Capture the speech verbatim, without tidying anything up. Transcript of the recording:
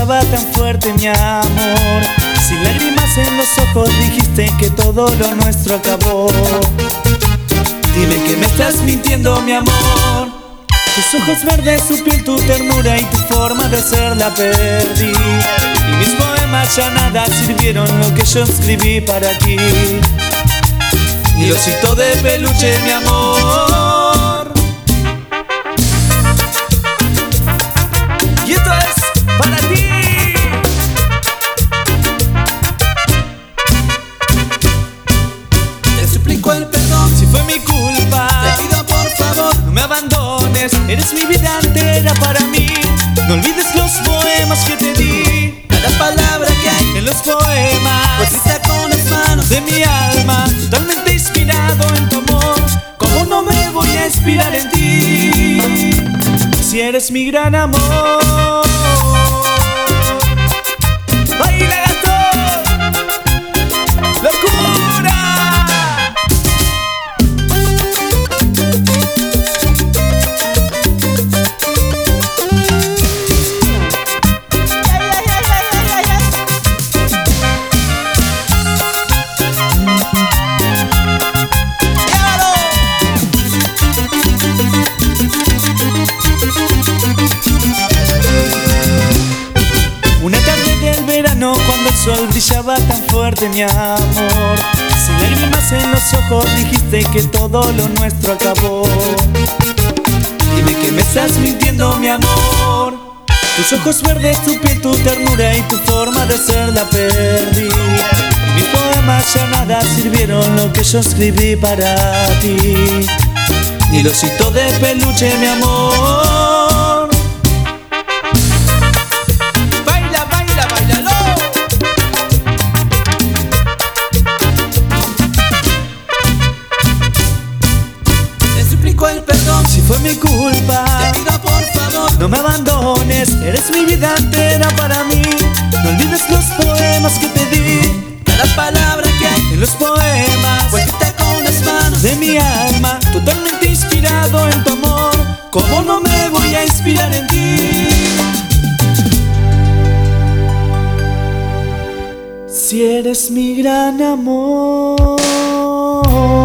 brillaba tan fuerte mi amor. Sin lágrimas en los ojos dijiste que todo lo nuestro acabó. Dime que me estás mintiendo mi amor. Tus ojos verdes, tu piel, tu ternura y tu forma de ser la perdí. Y mis poemas ya nada sirvieron, lo que yo escribí para ti. Ni osito de peluche mi amor. Y esto es para ti. Te suplico el perdón Si fue mi culpa, te pido por favor, no me abandones. Eres mi vida entera para mí. No olvides los poemas que te di. cada palabra que hay En los poemas escrita con las manos de mi alma, totalmente inspirado en tu amor. ¿Cómo no me voy a inspirar en ti si eres mi gran amor? ¡Baila, Gastón! ¡Locura! Una tarde del verano cuando el sol brillaba tan fuerte mi amor. Sin lágrimas en los ojos dijiste que todo lo nuestro acabó. Dime que me estás mintiendo mi amor. Tus ojos verdes, tu piel, tu ternura y tu forma de ser la perdí. Mis poemas ya nada sirvieron, lo que yo escribí para ti. Ni el osito de peluche mi amor. Baila, baila, bailalo. te suplico el perdón, Si fue mi culpa, te pido por favor, no me abandones. Eres mi vida entera para mí. No olvides los poemas que te di. cada palabra que hay En los poemas escrita con las manos de mi alma, totalmente inspirado en tu amor. ¿Cómo no me voy a inspirar en ti si eres mi gran amor?